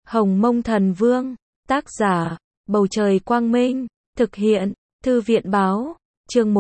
Hồng Mông Thần Vương, tác giả, Bầu Trời Quang Minh, thực hiện, Thư viện Báo, chương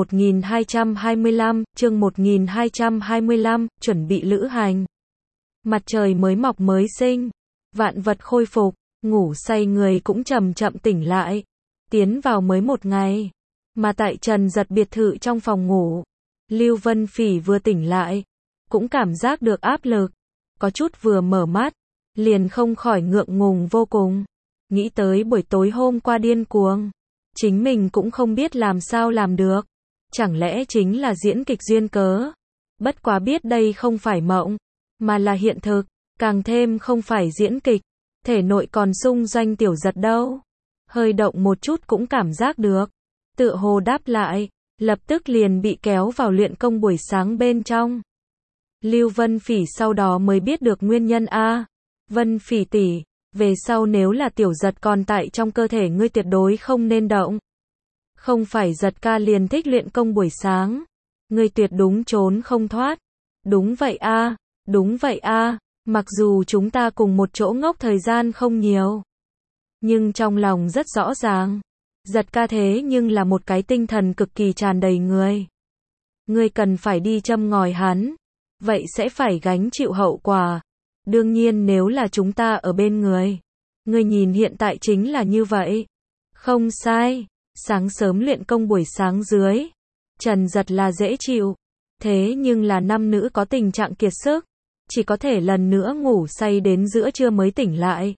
1225, chuẩn bị lữ hành. Mặt trời mới mọc mới sinh, vạn vật khôi phục, ngủ say người cũng chậm chậm tỉnh lại, tiến vào mới một ngày. Mà tại Trần Giật biệt thự trong phòng ngủ, Lưu Vân Phỉ vừa tỉnh lại, cũng cảm giác được áp lực, có chút vừa mở mắt, liền không khỏi ngượng ngùng vô cùng. Nghĩ tới buổi tối hôm qua điên cuồng, chính mình cũng không biết làm sao làm được. Chẳng lẽ chính là diễn kịch duyên cớ? Bất quá biết đây không phải mộng, mà là hiện thực, càng thêm không phải diễn kịch. Thể nội còn xung doanh Tiểu Giật đâu. Hơi động một chút cũng cảm giác được. Tựa hồ đáp lại, lập tức liền bị kéo vào luyện công buổi sáng bên trong. Lưu Vân Phỉ sau đó mới biết được nguyên nhân a. Vân Phỉ tỷ, về sau nếu là Tiểu Giật còn tại trong cơ thể ngươi tuyệt đối không nên động. Không phải Giật ca liền thích luyện công buổi sáng, ngươi tuyệt đúng trốn không thoát. Đúng vậy a, đúng vậy a, mặc dù chúng ta cùng một chỗ ngốc thời gian không nhiều, nhưng trong lòng rất rõ ràng, Giật ca thế nhưng là một cái tinh thần cực kỳ tràn đầy người. Ngươi cần phải đi châm ngòi hắn, vậy sẽ phải gánh chịu hậu quả. Đương nhiên nếu là chúng ta ở bên người, ngươi nhìn hiện tại chính là như vậy. Không sai, sáng sớm luyện công buổi sáng dưới, Trần Giật là dễ chịu, thế nhưng là nam nữ có tình trạng kiệt sức, chỉ có thể lần nữa ngủ say đến giữa trưa mới tỉnh lại.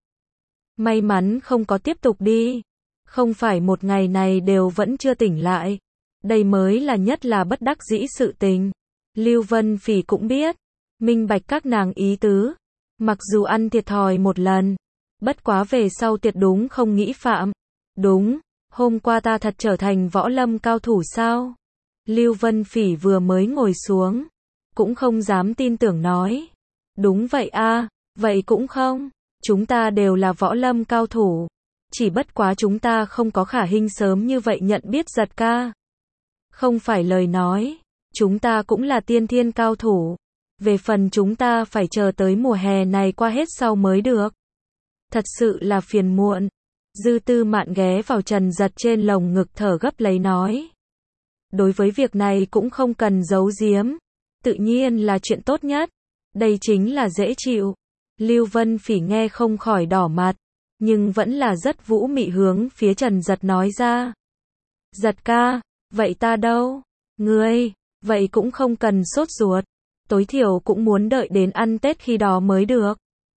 May mắn không có tiếp tục đi, không phải một ngày này đều vẫn chưa tỉnh lại. Đây mới là nhất là bất đắc dĩ sự tình. Lưu Vân Phỉ cũng biết, minh bạch các nàng ý tứ, mặc dù ăn thiệt thòi một lần, bất quá về sau tuyệt đúng không nghĩ phạm. Đúng, hôm qua ta thật trở thành võ lâm cao thủ sao? Lưu Vân Phỉ vừa mới ngồi xuống, cũng không dám tin tưởng nói. Đúng vậy a, vậy cũng không, chúng ta đều là võ lâm cao thủ, chỉ bất quá chúng ta không có Khả Hinh sớm như vậy nhận biết Giật ca. Không phải lời nói, chúng ta cũng là tiên thiên cao thủ. Về phần chúng ta phải chờ tới mùa hè này qua hết sau mới được. Thật sự là phiền muộn. Dư Tư Mạn ghé vào Trần Giật trên lồng ngực thở gấp lấy nói. Đối với việc này cũng không cần giấu giếm, tự nhiên là chuyện tốt nhất. Đây chính là dễ chịu. Lưu Vân Phỉ nghe không khỏi đỏ mặt, nhưng vẫn là rất vũ mị hướng phía Trần Giật nói ra. Giật ca, vậy ta đâu? Ngươi, vậy cũng không cần sốt ruột, tối thiểu cũng muốn đợi đến ăn Tết khi đó mới được.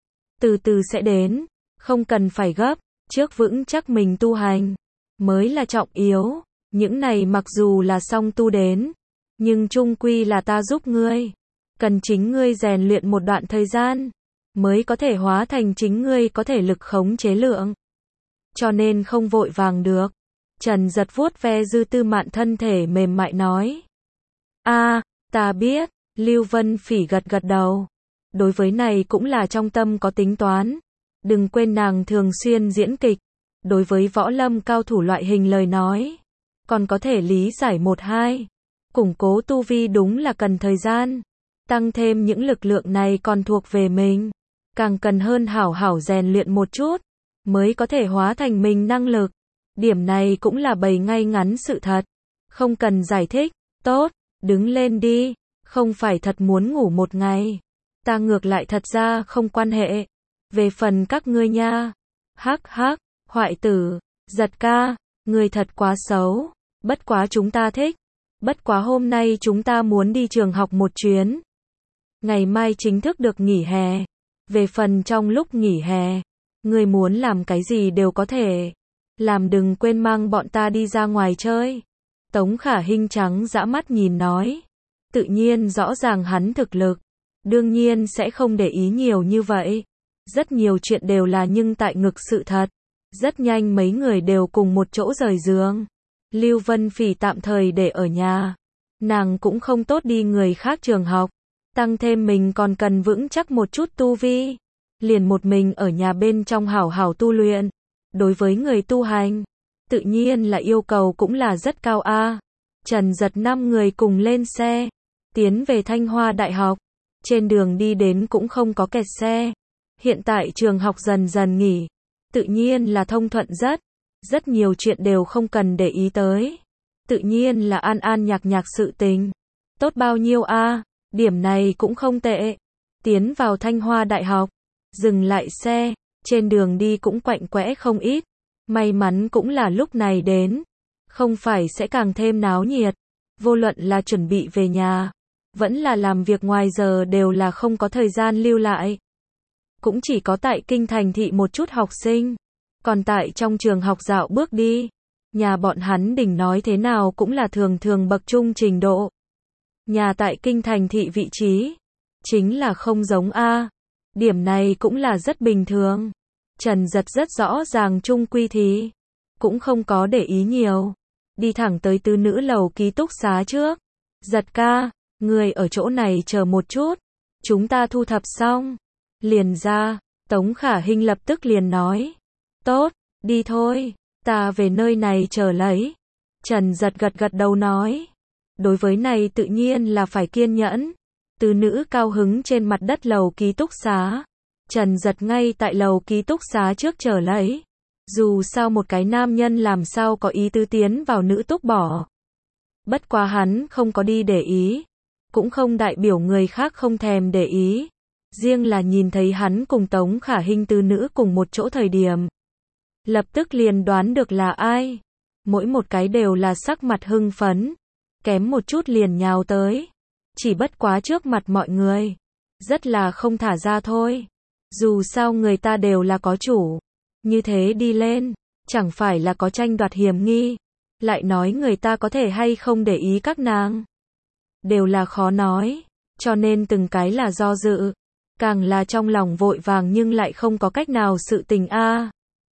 Từ từ sẽ đến, không cần phải gấp, trước vững chắc mình tu hành, mới là trọng yếu. Những này mặc dù là song tu đến, nhưng chung quy là ta giúp ngươi. Cần chính ngươi rèn luyện một đoạn thời gian, mới có thể hóa thành chính ngươi có thể lực khống chế lượng. Cho nên không vội vàng được. Trần Giật vuốt ve Dư Tư Mạn thân thể mềm mại nói. A, ta biết. Lưu Vân Phỉ gật gật đầu. Đối với này cũng là trong tâm có tính toán. Đừng quên nàng thường xuyên diễn kịch. Đối với võ lâm cao thủ loại hình lời nói, còn có thể lý giải một hai. Củng cố tu vi đúng là cần thời gian. Tăng thêm những lực lượng này còn thuộc về mình, càng cần hơn hảo hảo rèn luyện một chút, mới có thể hóa thành mình năng lực. Điểm này cũng là bày ngay ngắn sự thật, không cần giải thích. Tốt, đứng lên đi, không phải thật muốn ngủ một ngày, ta ngược lại thật ra không quan hệ. Về phần các ngươi nha, hắc hắc, hoại tử, Giật ca, ngươi thật quá xấu, bất quá chúng ta thích, bất quá hôm nay chúng ta muốn đi trường học một chuyến. Ngày mai chính thức được nghỉ hè, về phần trong lúc nghỉ hè, ngươi muốn làm cái gì đều có thể, làm đừng quên mang bọn ta đi ra ngoài chơi. Tống Khả Hinh trắng dã mắt nhìn nói, tự nhiên rõ ràng hắn thực lực, đương nhiên sẽ không để ý nhiều như vậy. Rất nhiều chuyện đều là nhưng tại ngực sự thật. Rất nhanh mấy người đều cùng một chỗ rời giường. Lưu Vân Phỉ tạm thời để ở nhà, nàng cũng không tốt đi người khác trường học, tăng thêm mình còn cần vững chắc một chút tu vi, liền một mình ở nhà bên trong hảo hảo tu luyện. Đối với người tu hành, tự nhiên là yêu cầu cũng là rất cao a. Trần Giật 5 người cùng lên xe, tiến về Thanh Hoa Đại học. Trên đường đi đến cũng không có kẹt xe, Hiện tại trường học dần dần nghỉ, tự nhiên là thông thuận rất nhiều chuyện đều không cần để ý tới. Tự nhiên là an an nhạc nhạc sự tình. Tốt bao nhiêu a, điểm này cũng không tệ. Tiến vào Thanh Hoa Đại học, dừng lại xe, trên đường đi cũng quạnh quẽ không ít. May mắn cũng là lúc này đến, không phải sẽ càng thêm náo nhiệt. Vô luận là chuẩn bị về nhà, vẫn là làm việc ngoài giờ đều là không có thời gian lưu lại. Cũng chỉ có tại kinh thành thị một chút học sinh, còn tại trong trường học dạo bước đi. Nhà bọn hắn đỉnh nói thế nào cũng là thường thường bậc trung trình độ. Nhà tại kinh thành thị vị trí, chính là không giống a. Điểm này cũng là rất bình thường. Trần Giật rất rõ ràng chung quy thì, cũng không có để ý nhiều. Đi thẳng tới tứ nữ lầu ký túc xá trước. Giật ca, người ở chỗ này chờ một chút. Chúng ta thu thập xong. Liền ra, Tống Khả Hinh lập tức liền nói. Tốt, đi thôi, ta về nơi này chờ lấy. Trần Giật gật gật đầu nói. Đối với này tự nhiên là phải kiên nhẫn. Tứ nữ cao hứng trên mặt đất lầu ký túc xá. Trần Giật ngay tại lầu ký túc xá trước chờ lấy. Dù sao một cái nam nhân làm sao có ý tứ tiến vào nữ túc bỏ. Bất quá hắn không có đi để ý. Cũng không đại biểu người khác không thèm để ý. Riêng là nhìn thấy hắn cùng Tống Khả Hinh tứ nữ cùng một chỗ thời điểm. Lập tức liền đoán được là ai. Mỗi một cái đều là sắc mặt hưng phấn. Kém một chút liền nhào tới. Chỉ bất quá trước mặt mọi người. Rất là không thả ra thôi. Dù sao người ta đều là có chủ. Như thế đi lên. Chẳng phải là có tranh đoạt hiểm nghi. Lại nói người ta có thể hay không để ý các nàng. Đều là khó nói. Cho nên từng cái là do dự. Càng là trong lòng vội vàng nhưng lại không có cách nào sự tình a.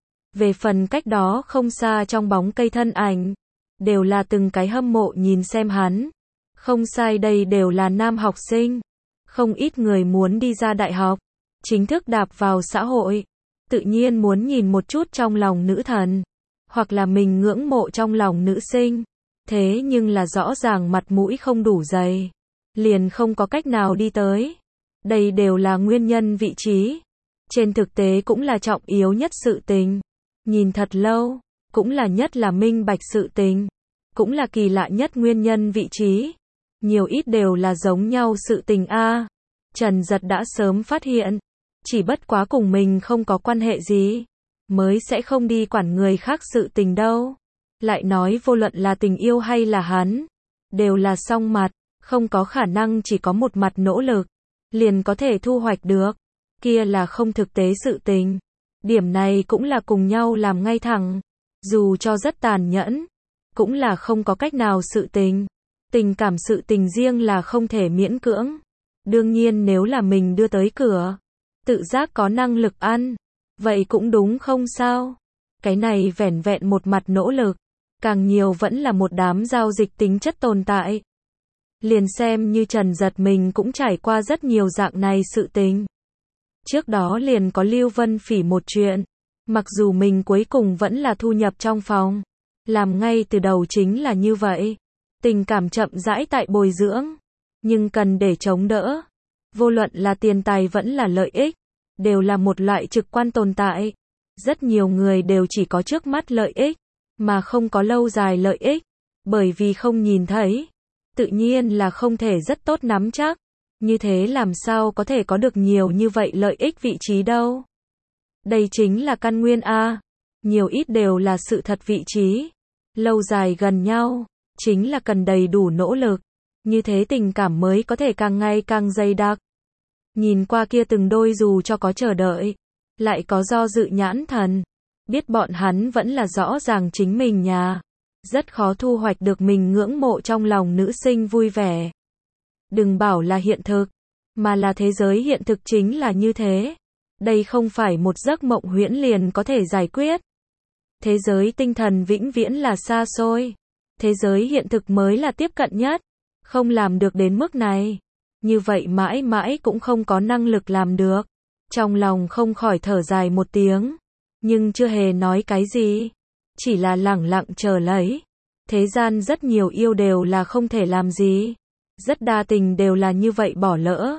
Về phần cách đó không xa trong bóng cây thân ảnh. Đều là từng cái hâm mộ nhìn xem hắn. Không sai, đây đều là nam học sinh. Không ít người muốn đi ra đại học. Chính thức đạp vào xã hội. Tự nhiên muốn nhìn một chút trong lòng nữ thần. Hoặc là mình ngưỡng mộ trong lòng nữ sinh. Thế nhưng là rõ ràng mặt mũi không đủ dày. Liền không có cách nào đi tới. Đây đều là nguyên nhân vị trí. Trên thực tế cũng là trọng yếu nhất sự tình. Nhìn thật lâu. Cũng là nhất là minh bạch sự tình. Cũng là kỳ lạ nhất nguyên nhân vị trí. Nhiều ít đều là giống nhau sự tình a. Trần Giật đã sớm phát hiện. Chỉ bất quá cùng mình không có quan hệ gì. Mới sẽ không đi quản người khác sự tình đâu. Lại nói vô luận là tình yêu hay là hắn. Đều là song mặt. Không có khả năng chỉ có một mặt nỗ lực. Liền có thể thu hoạch được. Kia là không thực tế sự tình. Điểm này cũng là cùng nhau làm ngay thẳng. Dù cho rất tàn nhẫn. Cũng là không có cách nào sự tình. Tình cảm sự tình riêng là không thể miễn cưỡng. Đương nhiên nếu là mình đưa tới cửa. Tự giác có năng lực ăn. Vậy cũng đúng không sao. Cái này vẻn vẹn một mặt nỗ lực. Càng nhiều vẫn là một đám giao dịch tính chất tồn tại. Liền xem như Trần Giật mình cũng trải qua rất nhiều dạng này sự tình. Trước đó liền có Lưu Vân Phỉ một chuyện. Mặc dù mình cuối cùng vẫn là thu nhập trong phòng. Làm ngay từ đầu chính là như vậy. Tình cảm chậm rãi tại bồi dưỡng. Nhưng cần để chống đỡ. Vô luận là tiền tài vẫn là lợi ích. Đều là một loại trực quan tồn tại. Rất nhiều người đều chỉ có trước mắt lợi ích. Mà không có lâu dài lợi ích. Bởi vì không nhìn thấy. Tự nhiên là không thể rất tốt nắm chắc. Như thế làm sao có thể có được nhiều như vậy lợi ích vị trí đâu. Đây chính là căn nguyên a. Nhiều ít đều là sự thật vị trí. Lâu dài gần nhau. Chính là cần đầy đủ nỗ lực. Như thế tình cảm mới có thể càng ngày càng dày đặc. Nhìn qua kia từng đôi dù cho có chờ đợi. Lại có do dự nhãn thần. Biết bọn hắn vẫn là rõ ràng chính mình nhà. Rất khó thu hoạch được mình ngưỡng mộ trong lòng nữ sinh vui vẻ. Đừng bảo là hiện thực. Mà là thế giới hiện thực chính là như thế. Đây không phải một giấc mộng huyễn liền có thể giải quyết. Thế giới tinh thần vĩnh viễn là xa xôi. Thế giới hiện thực mới là tiếp cận nhất. Không làm được đến mức này. Như vậy mãi mãi cũng không có năng lực làm được. Trong lòng không khỏi thở dài một tiếng. Nhưng chưa hề nói cái gì. Chỉ là lẳng lặng chờ lấy. Thế gian rất nhiều yêu đều là không thể làm gì. Rất đa tình đều là như vậy bỏ lỡ.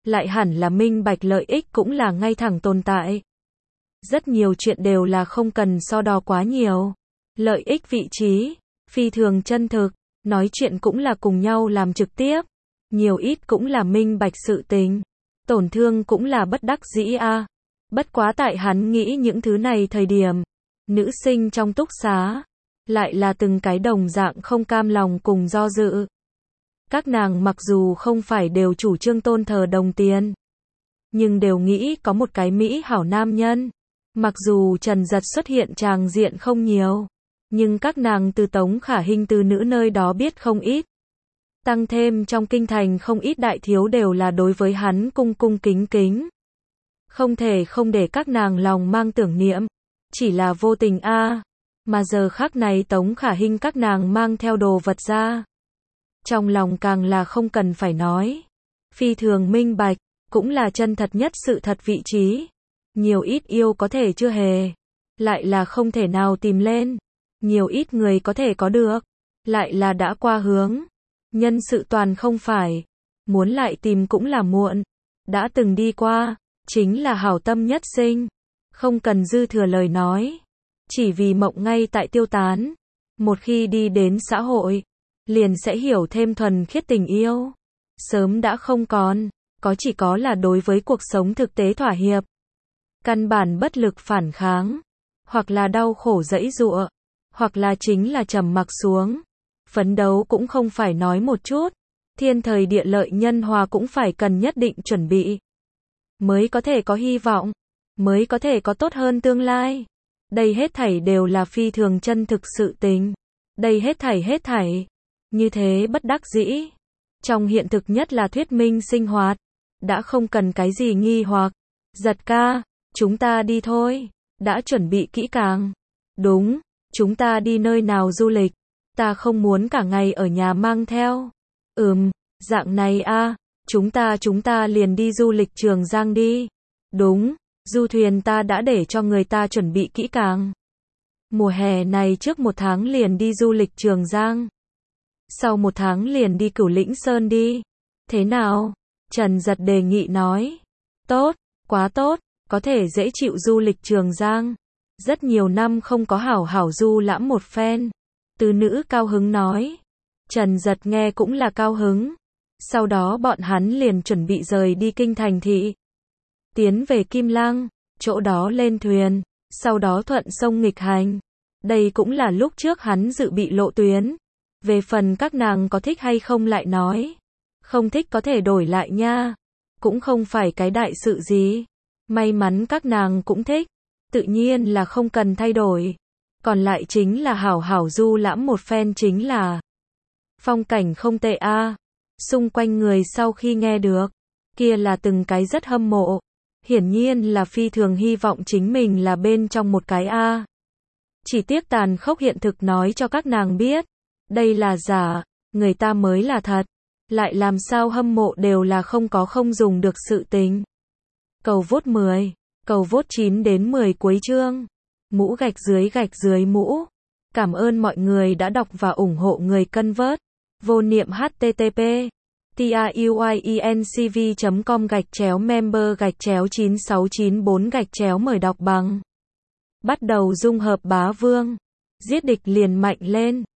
lại hẳn là minh bạch, lợi ích cũng là ngay thẳng tồn tại. Rất nhiều chuyện đều là không cần so đo quá nhiều. Lợi ích vị trí, phi thường chân thực, nói chuyện cũng là cùng nhau làm trực tiếp. Nhiều ít cũng là minh bạch sự tình. Tổn thương cũng là bất đắc dĩ a. Bất quá tại hắn nghĩ những thứ này thời điểm, nữ sinh trong túc xá, lại là từng cái đồng dạng không cam lòng cùng do dự. Các nàng mặc dù không phải đều chủ trương tôn thờ đồng tiền, nhưng đều nghĩ có một cái mỹ hảo nam nhân. Mặc dù Trần Dật xuất hiện tràng diện không nhiều, nhưng các nàng từ Tống Khả Hinh từ nữ nơi đó biết không ít. Tăng thêm trong kinh thành không ít đại thiếu đều là đối với hắn cung cung kính kính. Không thể không để các nàng lòng mang tưởng niệm, chỉ là vô tình a. Mà giờ khắc này Tống Khả Hinh các nàng mang theo đồ vật ra. Trong lòng càng là không cần phải nói. Phi thường minh bạch, cũng là chân thật nhất sự thật vị trí. Nhiều ít yêu có thể chưa hề, lại là không thể nào tìm lên. Nhiều ít người có thể có được, lại là đã qua hướng. Nhân sự toàn không phải, muốn lại tìm cũng là muộn. Đã từng đi qua, chính là hảo tâm nhất sinh. Không cần dư thừa lời nói. Chỉ vì mộng ngay tại tiêu tán. Một khi đi đến xã hội, liền sẽ hiểu thêm thuần khiết tình yêu. Sớm đã không còn, có chỉ có là đối với cuộc sống thực tế thỏa hiệp. Căn bản bất lực phản kháng, hoặc là đau khổ giãy giụa, hoặc là chính là trầm mặc xuống. Phấn đấu cũng không phải nói một chút, thiên thời địa lợi nhân hòa cũng phải cần nhất định chuẩn bị. Mới có thể có hy vọng, mới có thể có tốt hơn tương lai. Đây hết thảy đều là phi thường chân thực sự tình. Đây hết thảy, như thế bất đắc dĩ. Trong hiện thực nhất là thuyết minh sinh hoạt, đã không cần cái gì nghi hoặc. Giật ca, chúng ta đi thôi, đã chuẩn bị kỹ càng. Đúng, chúng ta đi nơi nào du lịch, ta không muốn cả ngày ở nhà mang theo. Dạng này a, chúng ta liền đi du lịch Trường Giang đi. Đúng, du thuyền ta đã để cho người ta chuẩn bị kỹ càng. Mùa hè này trước 1 tháng liền đi du lịch Trường Giang. Sau 1 tháng liền đi Cửu Lĩnh Sơn đi. Thế nào? Trần Dật đề nghị nói. Tốt, quá tốt, có thể dễ chịu du lịch Trường Giang. Rất nhiều năm không có hảo hảo du lãm một phen. Tứ nữ cao hứng nói. Trần Dật nghe cũng là cao hứng. Sau đó bọn hắn liền chuẩn bị rời đi kinh thành thị. Tiến về Kim Lăng, chỗ đó lên thuyền, sau đó thuận sông nghịch hành. Đây cũng là lúc trước hắn dự bị lộ tuyến. Về phần các nàng có thích hay không lại nói. Không thích có thể đổi lại nha. Cũng không phải cái đại sự gì. May mắn các nàng cũng thích. Tự nhiên là không cần thay đổi. Còn lại chính là hảo hảo du lãm một phen chính là. Phong cảnh không tệ a. Xung quanh người sau khi nghe được, kia là từng cái rất hâm mộ. Hiển nhiên là phi thường hy vọng chính mình là bên trong một cái a. Chỉ tiếc tàn khốc hiện thực nói cho các nàng biết. Đây là giả, người ta mới là thật. Lại làm sao hâm mộ đều là không dùng được sự tình. Cầu vote 10, cầu vote 9 đến 10 cuối chương. Mũ gạch dưới mũ. Cảm ơn mọi người đã đọc và ủng hộ người cân vớt. Vô niệm http truyenc.com/member/9694 mời đọc bằng. Bắt đầu dung hợp bá vương. Giết địch liền mạnh lên.